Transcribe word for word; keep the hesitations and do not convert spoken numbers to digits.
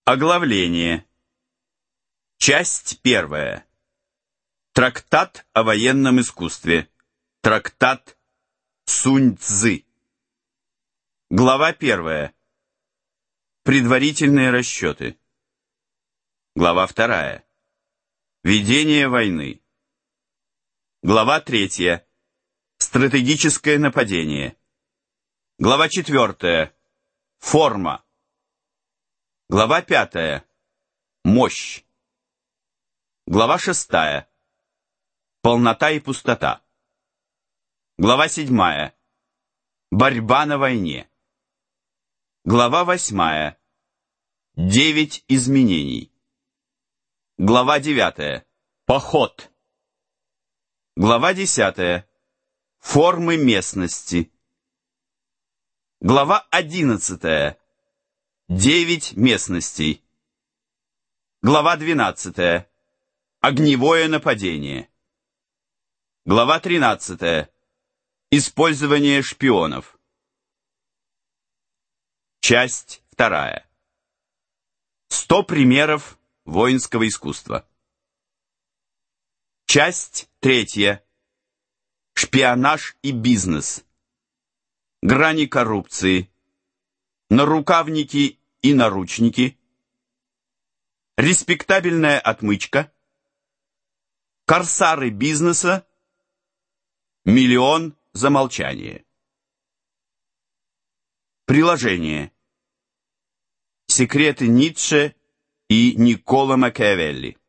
Оглавление. Часть первая. Трактат о военном искусстве. Трактат Сунь-Цзы. Глава первая. Предварительные расчеты. Глава вторая. Ведение войны. Глава третья. Стратегическое нападение. Глава четвертая. Форма. Глава пятая. Мощь. Глава шестая. Полнота и пустота. Глава седьмая. Борьба на войне. Глава восьмая. Девять изменений. Глава девятая. Поход. Глава десятая. Формы местности. Глава одиннадцатая. Девять местностей. Глава двенадцатая. Огневое нападение. Глава тринадцатая. Использование шпионов. Часть вторая. Сто примеров воинского искусства. Часть третья. Шпионаж и бизнес. Грани коррупции. Нарукавники и наручники. Респектабельная отмычка. Корсары бизнеса. Миллион за молчание. Приложение. Секреты Ницше и Никколо Макиавелли.